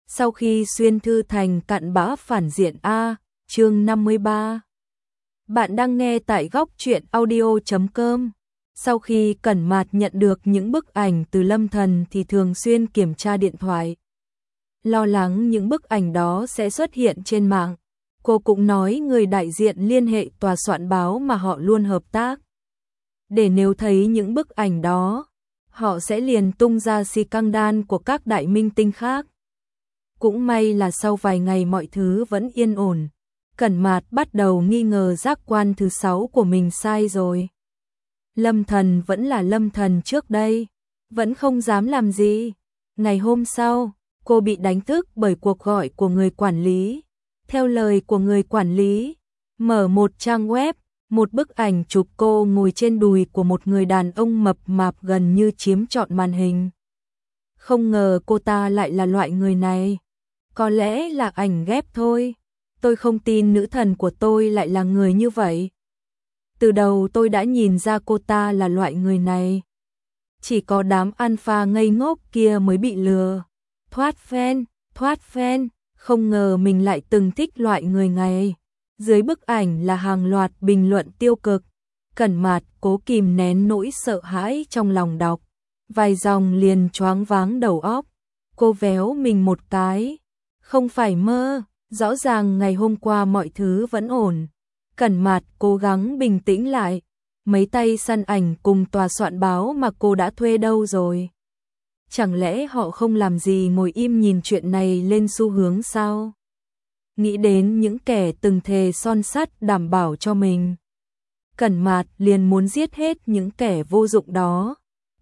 Sau khi xuyên thư thành cặn bã phản diện A, chương 53. Bạn đang nghe tại góc truyện audio.com. Sau khi Cẩn Mạt nhận được những bức ảnh từ Lâm Thần thì thường xuyên kiểm tra điện thoại. Lo lắng những bức ảnh đó sẽ xuất hiện trên mạng. Cô cũng nói người đại diện liên hệ tòa soạn báo mà họ luôn hợp tác. Để nếu thấy những bức ảnh đó, họ sẽ liền tung ra scandal của các đại minh tinh khác. Cũng may là sau vài ngày mọi thứ vẫn yên ổn. Cẩn Mạt bắt đầu nghi ngờ giác quan thứ 6 của mình sai rồi. Lâm Thần vẫn là Lâm Thần trước đây, vẫn không dám làm gì. Ngày hôm sau, cô bị đánh thức bởi cuộc gọi của người quản lý. Theo lời của người quản lý, mở một trang web, một bức ảnh chụp cô ngồi trên đùi của một người đàn ông mập mạp gần như chiếm trọn màn hình. Không ngờ cô ta lại là loại người này. Có lẽ là ảnh ghép thôi. Tôi không tin nữ thần của tôi lại là người như vậy. Từ đầu tôi đã nhìn ra cô ta là loại người này. Chỉ có đám alpha ngây ngốc kia mới bị lừa. Thoát fan, không ngờ mình lại từng thích loại người này. Dưới bức ảnh là hàng loạt bình luận tiêu cực. Cẩn Mạt cố kìm nén nỗi sợ hãi trong lòng đọc. Vài dòng liền choáng váng đầu óc. Cô véo mình một cái. Không phải mơ, rõ ràng ngày hôm qua mọi thứ vẫn ổn. Cẩn Mạt cố gắng bình tĩnh lại. Mấy tay săn ảnh cùng tòa soạn báo mà cô đã thuê đâu rồi? Chẳng lẽ họ không làm gì ngồi im nhìn chuyện này lên xu hướng sao? Nghĩ đến những kẻ từng thề son sắt đảm bảo cho mình. Cẩn Mạt liền muốn giết hết những kẻ vô dụng đó.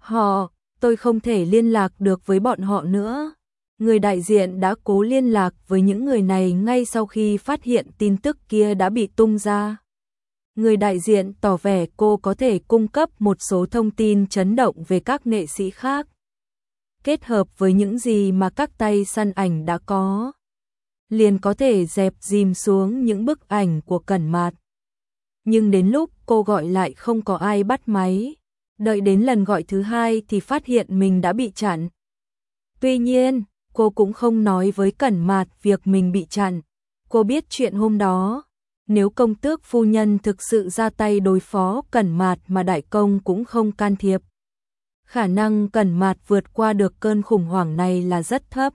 Tôi không thể liên lạc được với bọn họ nữa. Người đại diện đã cố liên lạc với những người này ngay sau khi phát hiện tin tức kia đã bị tung ra. Người đại diện tỏ vẻ cô có thể cung cấp một số thông tin chấn động về các nghệ sĩ khác. Kết hợp với những gì mà các tay săn ảnh đã có, liền có thể dẹp dìm xuống những bức ảnh của Cẩn Mạt. Nhưng đến lúc cô gọi lại không có ai bắt máy. Đợi đến lần gọi thứ hai thì phát hiện mình đã bị chặn. Tuy nhiên, cô cũng không nói với Cẩn Mạt việc mình bị chặn. Cô biết chuyện hôm đó. Nếu công tước phu nhân thực sự ra tay đối phó Cẩn Mạt mà đại công cũng không can thiệp, khả năng Cẩn Mạt vượt qua được cơn khủng hoảng này là rất thấp.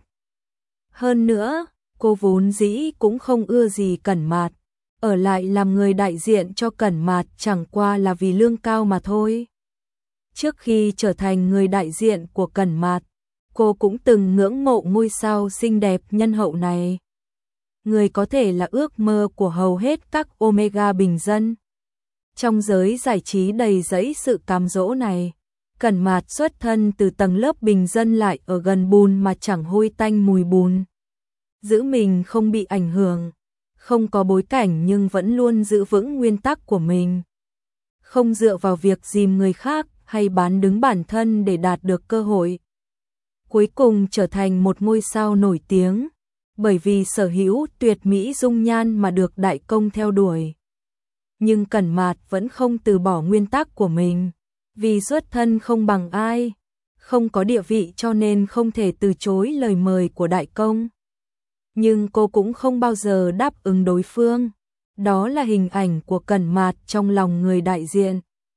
Hơn nữa, cô vốn dĩ cũng không ưa gì Cẩn Mạt. Ở lại làm người đại diện cho Cẩn Mạt chẳng qua là vì lương cao mà thôi. Trước khi trở thành người đại diện của Cẩn Mạt, cô cũng từng ngưỡng mộ ngôi sao xinh đẹp nhân hậu này. Người có thể là ước mơ của hầu hết các Omega bình dân. Trong giới giải trí đầy rẫy sự cám dỗ này, Cẩn Mạt xuất thân từ tầng lớp bình dân lại ở gần bùn mà chẳng hôi tanh mùi bùn. Giữ mình không bị ảnh hưởng, không có bối cảnh nhưng vẫn luôn giữ vững nguyên tắc của mình. Không dựa vào việc dìm người khác hay bán đứng bản thân để đạt được cơ hội. Cuối cùng trở thành một ngôi sao nổi tiếng, bởi vì sở hữu tuyệt mỹ dung nhan mà được đại công theo đuổi. Nhưng Cẩn Mạt vẫn không từ bỏ nguyên tắc của mình, vì xuất thân không bằng ai, không có địa vị cho nên không thể từ chối lời mời của đại công. Nhưng cô cũng không bao giờ đáp ứng đối phương. Đó là hình ảnh của Cẩn Mạt trong lòng người đại diện.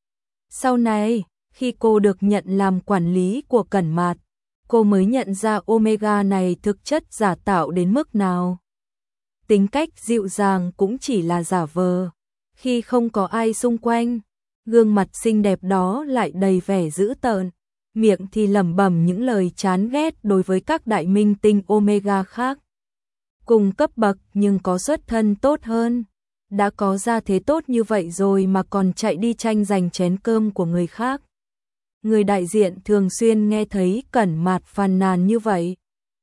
Sau này, khi cô được nhận làm quản lý của Cẩn Mạt, cô mới nhận ra Omega này thực chất giả tạo đến mức nào. Tính cách dịu dàng cũng chỉ là giả vờ. Khi không có ai xung quanh, gương mặt xinh đẹp đó lại đầy vẻ dữ tợn, miệng thì lẩm bẩm những lời chán ghét đối với các đại minh tinh Omega khác. Cùng cấp bậc nhưng có xuất thân tốt hơn. Đã có gia thế tốt như vậy rồi mà còn chạy đi tranh giành chén cơm của người khác. Người đại diện thường xuyên nghe thấy Cẩn Mạt phàn nàn như vậy.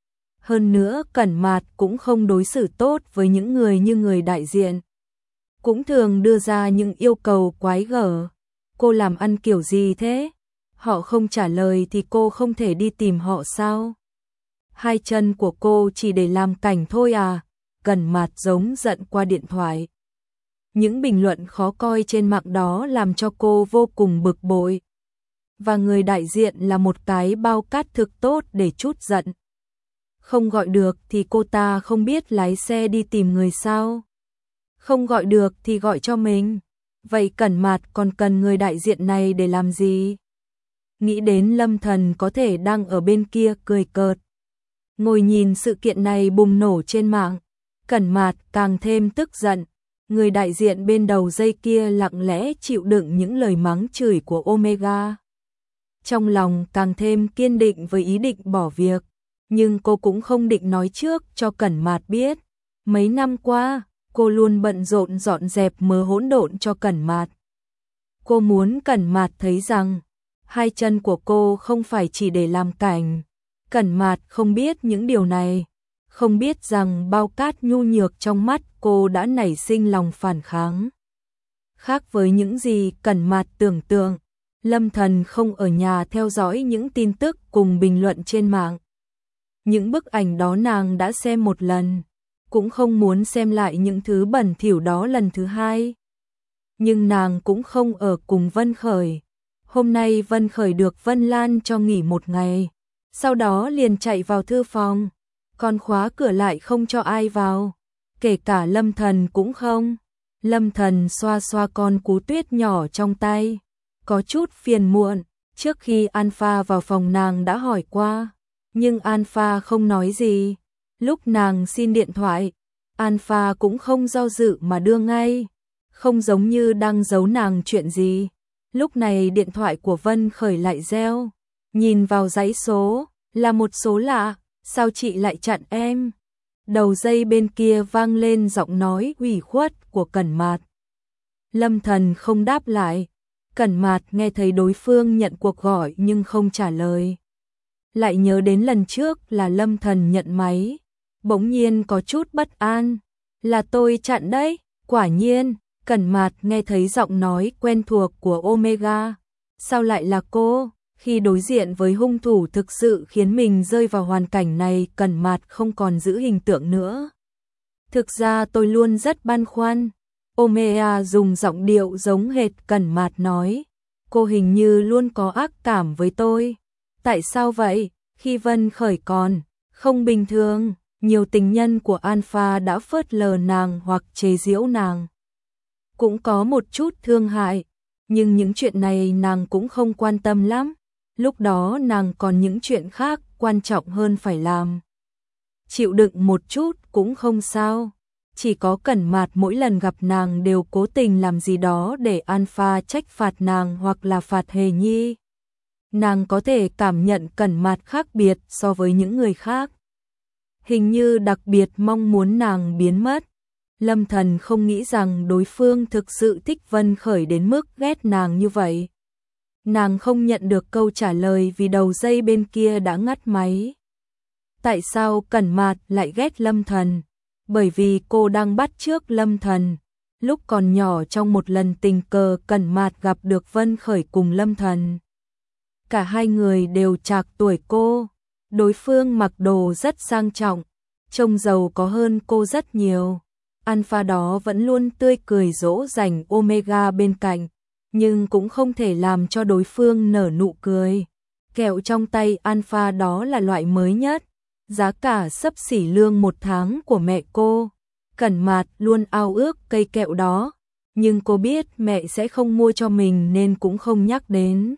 Hơn nữa Cẩn Mạt cũng không đối xử tốt với những người như người đại diện. Cũng thường đưa ra những yêu cầu quái gở. Cô làm ăn kiểu gì thế? Họ không trả lời thì cô không thể đi tìm họ sao? Hai chân của cô chỉ để làm cảnh thôi à? Cẩn Mạt giống giận qua điện thoại. Những bình luận khó coi trên mạng đó làm cho cô vô cùng bực bội. Và người đại diện là một cái bao cát thực tốt để trút giận. Không gọi được thì cô ta không biết lái xe đi tìm người sao? Không gọi được thì gọi cho mình. Vậy Cẩn Mạt còn cần người đại diện này để làm gì? Nghĩ đến Lâm Thần có thể đang ở bên kia cười cợt. Ngồi nhìn sự kiện này bùng nổ trên mạng, Cẩn Mạt càng thêm tức giận. Người đại diện bên đầu dây kia lặng lẽ chịu đựng những lời mắng chửi của Omega. Trong lòng càng thêm kiên định với ý định bỏ việc, nhưng cô cũng không định nói trước cho Cẩn Mạt biết. Mấy năm qua, cô luôn bận rộn dọn dẹp mớ hỗn độn cho Cẩn Mạt. Cô muốn Cẩn Mạt thấy rằng, hai chân của cô không phải chỉ để làm cảnh. Cẩn Mạt không biết những điều này, không biết rằng bao cát nhu nhược trong mắt cô đã nảy sinh lòng phản kháng. Khác với những gì Cẩn Mạt tưởng tượng, Lâm Thần không ở nhà theo dõi những tin tức cùng bình luận trên mạng. Những bức ảnh đó nàng đã xem một lần, cũng không muốn xem lại những thứ bẩn thỉu đó lần thứ hai. Nhưng nàng cũng không ở cùng Vân Khởi. Hôm nay Vân Khởi được Vân Lan cho nghỉ một ngày, sau đó liền chạy vào thư phòng, còn khóa cửa lại không cho ai vào, kể cả Lâm Thần cũng không. Lâm Thần xoa xoa con cú tuyết nhỏ trong tay, có chút phiền muộn. Trước khi Alpha vào phòng nàng đã hỏi qua, nhưng Alpha không nói gì. Lúc nàng xin điện thoại, Alpha cũng không do dự mà đưa ngay, không giống như đang giấu nàng chuyện gì. Lúc này điện thoại của Vân Khởi lại reo, nhìn vào dãy số, là một số lạ, sao chị lại chặn em? Đầu dây bên kia vang lên giọng nói ủy khuất của Cẩn Mạt. Lâm Thần không đáp lại, Cẩn Mạt nghe thấy đối phương nhận cuộc gọi nhưng không trả lời. Lại nhớ đến lần trước là Lâm Thần nhận máy, bỗng nhiên có chút bất an. Là tôi chặn đấy, quả nhiên. Cẩn Mạt nghe thấy giọng nói quen thuộc của Omega. Sao lại là cô? Khi đối diện với hung thủ thực sự khiến mình rơi vào hoàn cảnh này, Cẩn Mạt không còn giữ hình tượng nữa. Thực ra tôi luôn rất băn khoăn. Omega dùng giọng điệu giống hệt Cẩn Mạt nói. Cô hình như luôn có ác cảm với tôi. Tại sao vậy? Khi Vân Khởi còn không bình thường, nhiều tình nhân của Alpha đã phớt lờ nàng hoặc chế giễu nàng. Cũng có một chút thương hại, nhưng những chuyện này nàng cũng không quan tâm lắm. Lúc đó nàng còn những chuyện khác quan trọng hơn phải làm. Chịu đựng một chút cũng không sao. Chỉ có Cẩn Mạt mỗi lần gặp nàng đều cố tình làm gì đó để Alpha trách phạt nàng hoặc là phạt Hề Nhi. Nàng có thể cảm nhận Cẩn Mạt khác biệt so với những người khác. Hình như đặc biệt mong muốn nàng biến mất. Lâm Thần không nghĩ rằng đối phương thực sự thích Vân Khởi đến mức ghét nàng như vậy. Nàng không nhận được câu trả lời vì đầu dây bên kia đã ngắt máy. Tại sao Cẩn Mạt lại ghét Lâm Thần? Bởi vì cô đang bắt chước Lâm Thần. Lúc còn nhỏ trong một lần tình cờ Cẩn Mạt gặp được Vân Khởi cùng Lâm Thần. Cả hai người đều trạc tuổi cô. Đối phương mặc đồ rất sang trọng, trông giàu có hơn cô rất nhiều. Alpha đó vẫn luôn tươi cười dỗ dành Omega bên cạnh, nhưng cũng không thể làm cho đối phương nở nụ cười. Kẹo trong tay Alpha đó là loại mới nhất, giá cả xấp xỉ lương một tháng của mẹ cô. Cẩn Mạt luôn ao ước cây kẹo đó, nhưng cô biết mẹ sẽ không mua cho mình nên cũng không nhắc đến.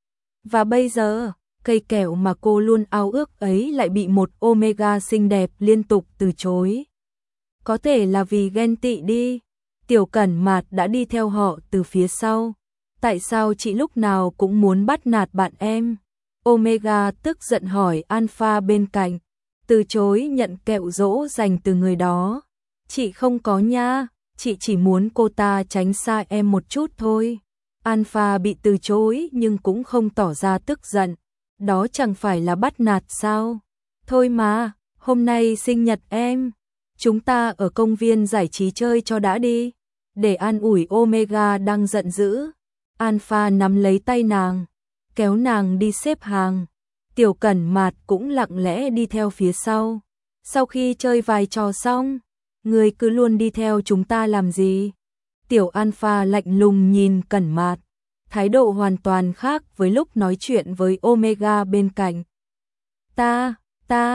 Và bây giờ, cây kẹo mà cô luôn ao ước ấy lại bị một Omega xinh đẹp liên tục từ chối. Có thể là vì ghen tị đi. Tiểu Cẩn Mạt đã đi theo họ từ phía sau. Tại sao chị lúc nào cũng muốn bắt nạt bạn em? Omega tức giận hỏi Alpha bên cạnh. Từ chối nhận kẹo dỗ dành từ người đó. Chị không có nha, chị chỉ muốn cô ta tránh xa em một chút thôi. Alpha bị từ chối nhưng cũng không tỏ ra tức giận. Đó chẳng phải là bắt nạt sao? Thôi mà, hôm nay sinh nhật em. Chúng ta ở công viên giải trí chơi cho đã đi. Để an ủi Omega đang giận dữ, Alpha nắm lấy tay nàng, kéo nàng đi xếp hàng. Tiểu Cẩn Mạt cũng lặng lẽ đi theo phía sau. Sau khi chơi vài trò xong, người cứ luôn đi theo chúng ta làm gì? Tiểu Alpha lạnh lùng nhìn Cẩn Mạt, thái độ hoàn toàn khác với lúc nói chuyện với Omega bên cạnh. Ta,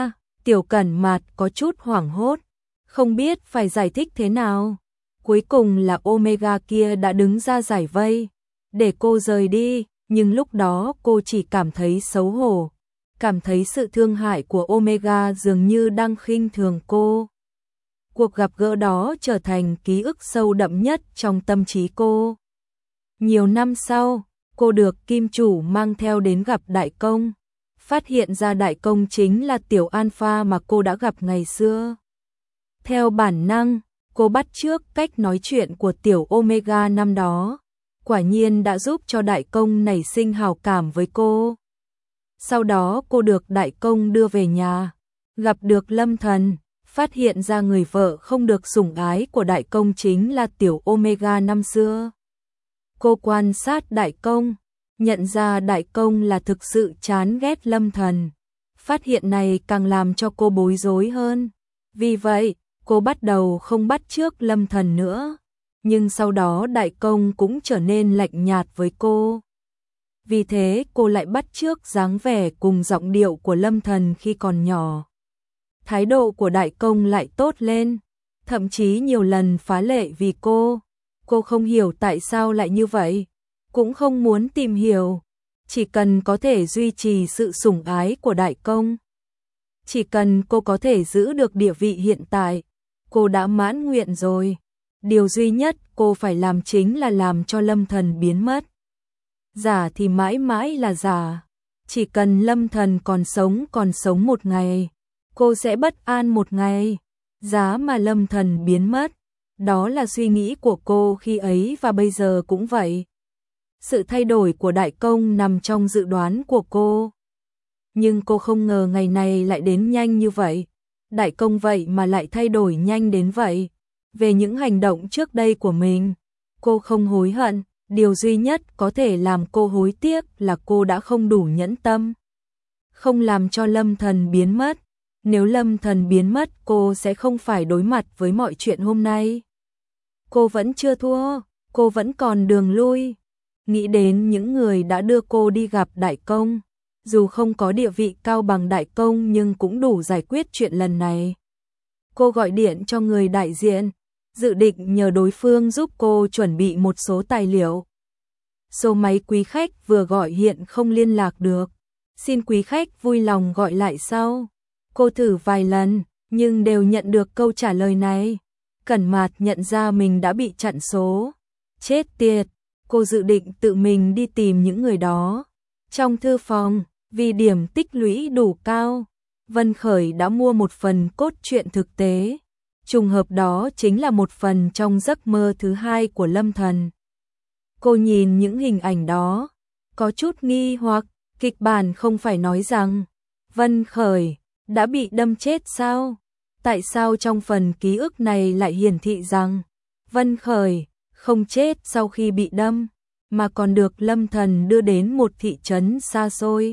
Tiểu Cẩn Mạt có chút hoảng hốt, không biết phải giải thích thế nào. Cuối cùng là Omega kia đã đứng ra giải vây, để cô rời đi, nhưng lúc đó cô chỉ cảm thấy xấu hổ, cảm thấy sự thương hại của Omega dường như đang khinh thường cô. Cuộc gặp gỡ đó trở thành ký ức sâu đậm nhất trong tâm trí cô. Nhiều năm sau, cô được Kim Chủ mang theo đến gặp Đại Công, phát hiện ra Đại Công chính là Tiểu Alpha mà cô đã gặp ngày xưa. Theo bản năng, cô bắt chước cách nói chuyện của Tiểu Omega năm đó, quả nhiên đã giúp cho Đại Công nảy sinh hào cảm với cô. Sau đó cô được Đại Công đưa về nhà, gặp được Lâm Thần, phát hiện ra người vợ không được sủng ái của Đại Công chính là Tiểu Omega năm xưa. Cô quan sát Đại Công, nhận ra Đại Công là thực sự chán ghét Lâm Thần. Phát hiện này càng làm cho cô bối rối hơn. Vì vậy, cô bắt đầu không bắt chước Lâm Thần nữa. Nhưng sau đó Đại Công cũng trở nên lạnh nhạt với cô. Vì thế cô lại bắt chước dáng vẻ cùng giọng điệu của Lâm Thần khi còn nhỏ. Thái độ của Đại Công lại tốt lên, thậm chí nhiều lần phá lệ vì cô. Cô không hiểu tại sao lại như vậy, cũng không muốn tìm hiểu, chỉ cần có thể duy trì sự sủng ái của Đại Công. Chỉ cần cô có thể giữ được địa vị hiện tại, cô đã mãn nguyện rồi. Điều duy nhất cô phải làm chính là làm cho Lâm Thần biến mất. Giả thì mãi mãi là giả, chỉ cần Lâm Thần còn sống một ngày, cô sẽ bất an một ngày. Giá mà Lâm Thần biến mất, đó là suy nghĩ của cô khi ấy và bây giờ cũng vậy. Sự thay đổi của Đại Công nằm trong dự đoán của cô. Nhưng cô không ngờ ngày này lại đến nhanh như vậy. Đại Công vậy mà lại thay đổi nhanh đến vậy. Về những hành động trước đây của mình, cô không hối hận. Điều duy nhất có thể làm cô hối tiếc là cô đã không đủ nhẫn tâm, không làm cho Lâm Thần biến mất. Nếu Lâm Thần biến mất, cô sẽ không phải đối mặt với mọi chuyện hôm nay. Cô vẫn chưa thua, cô vẫn còn đường lui. Nghĩ đến những người đã đưa cô đi gặp Đại Công, dù không có địa vị cao bằng Đại Công nhưng cũng đủ giải quyết chuyện lần này. Cô gọi điện cho người đại diện, dự định nhờ đối phương giúp cô chuẩn bị một số tài liệu. Số máy quý khách vừa gọi hiện không liên lạc được, xin quý khách vui lòng gọi lại sau. Cô thử vài lần, nhưng đều nhận được câu trả lời này. Cẩn Mạt nhận ra mình đã bị chặn số. Chết tiệt, cô dự định tự mình đi tìm những người đó. Trong thư phòng, vì điểm tích lũy đủ cao, Vân Khởi đã mua một phần cốt truyện thực tế. Trùng hợp đó chính là một phần trong giấc mơ thứ hai của Lâm Thần. Cô nhìn những hình ảnh đó, có chút nghi hoặc, kịch bản không phải nói rằng Vân Khởi đã bị đâm chết sao? Tại sao trong phần ký ức này lại hiển thị rằng Vân Khởi không chết sau khi bị đâm, mà còn được Lâm Thần đưa đến một thị trấn xa xôi?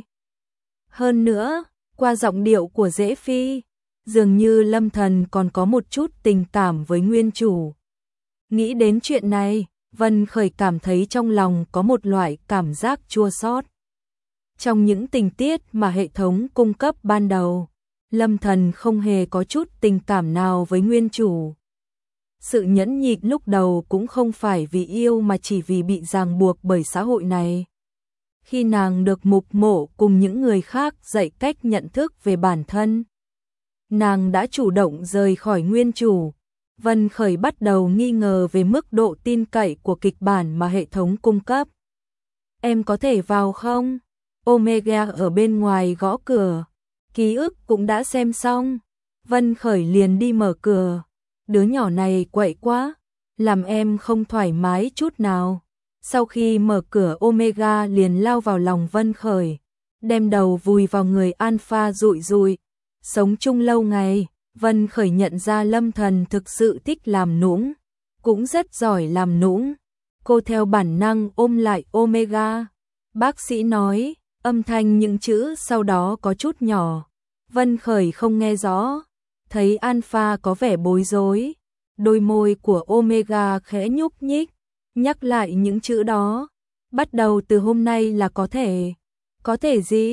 Hơn nữa, qua giọng điệu của Dễ Phi, dường như Lâm Thần còn có một chút tình cảm với nguyên chủ. Nghĩ đến chuyện này, Vân Khởi cảm thấy trong lòng có một loại cảm giác chua xót. Trong những tình tiết mà hệ thống cung cấp ban đầu, Lâm Thần không hề có chút tình cảm nào với nguyên chủ. Sự nhẫn nhịn lúc đầu cũng không phải vì yêu mà chỉ vì bị ràng buộc bởi xã hội này. Khi nàng được Mục Mộ cùng những người khác dạy cách nhận thức về bản thân, nàng đã chủ động rời khỏi nguyên chủ. Vân Khởi bắt đầu nghi ngờ về mức độ tin cậy của kịch bản mà hệ thống cung cấp. Em có thể vào không? Omega ở bên ngoài gõ cửa. Ký ức cũng đã xem xong. Vân Khởi liền đi mở cửa. Đứa nhỏ này quậy quá, làm em không thoải mái chút nào. Sau khi mở cửa, Omega liền lao vào lòng Vân Khởi, đem đầu vùi vào người Alpha rụi rụi. Sống chung lâu ngày, Vân Khởi nhận ra Lâm Thần thực sự thích làm nũng, cũng rất giỏi làm nũng. Cô theo bản năng ôm lại Omega. Bác sĩ nói, âm thanh những chữ sau đó có chút nhỏ. Vân Khởi không nghe rõ. Thấy Alpha có vẻ bối rối, đôi môi của Omega khẽ nhúc nhích, nhắc lại những chữ đó. Bắt đầu từ hôm nay là có thể. Có thể gì?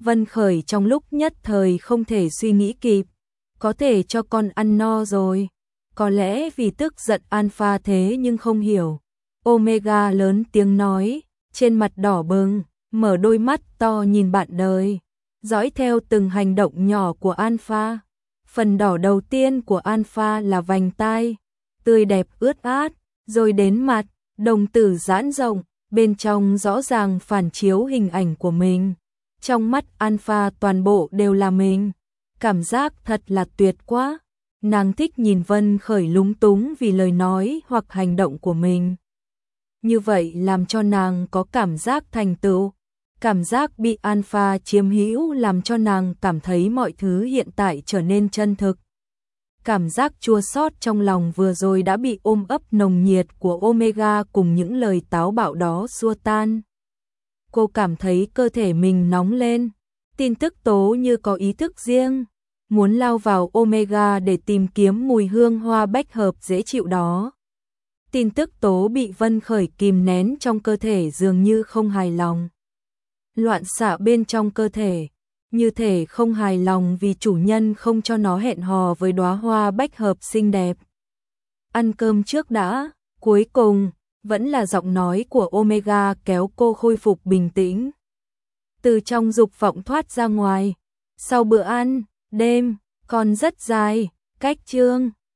Vân Khởi trong lúc nhất thời không thể suy nghĩ kịp, có thể cho con ăn no rồi. Có lẽ vì tức giận Alpha thế nhưng không hiểu. Omega lớn tiếng nói, trên mặt đỏ bừng, mở đôi mắt to nhìn bạn đời, dõi theo từng hành động nhỏ của Alpha. Phần đỏ đầu tiên của Alpha là vành tai, tươi đẹp ướt át, rồi đến mặt, đồng tử giãn rộng, bên trong rõ ràng phản chiếu hình ảnh của mình. Trong mắt Alpha toàn bộ đều là mình. Cảm giác thật là tuyệt quá. Nàng thích nhìn Vân Khởi lúng túng vì lời nói hoặc hành động của mình. Như vậy làm cho nàng có cảm giác thành tựu. Cảm giác bị Alpha chiếm hữu làm cho nàng cảm thấy mọi thứ hiện tại trở nên chân thực. Cảm giác chua xót trong lòng vừa rồi đã bị ôm ấp nồng nhiệt của Omega cùng những lời táo bạo đó xua tan. Cô cảm thấy cơ thể mình nóng lên, tin tức tố như có ý thức riêng, muốn lao vào Omega để tìm kiếm mùi hương hoa bách hợp dễ chịu đó. Tin tức tố bị Vân Khởi kìm nén trong cơ thể dường như không hài lòng. Loạn xạ bên trong cơ thể, như thể không hài lòng vì chủ nhân không cho nó hẹn hò với đóa hoa bách hợp xinh đẹp. Ăn cơm trước đã, cuối cùng, vẫn là giọng nói của Omega kéo cô khôi phục bình tĩnh. Từ trong dục vọng thoát ra ngoài, sau bữa ăn, đêm, còn rất dài, cách chương.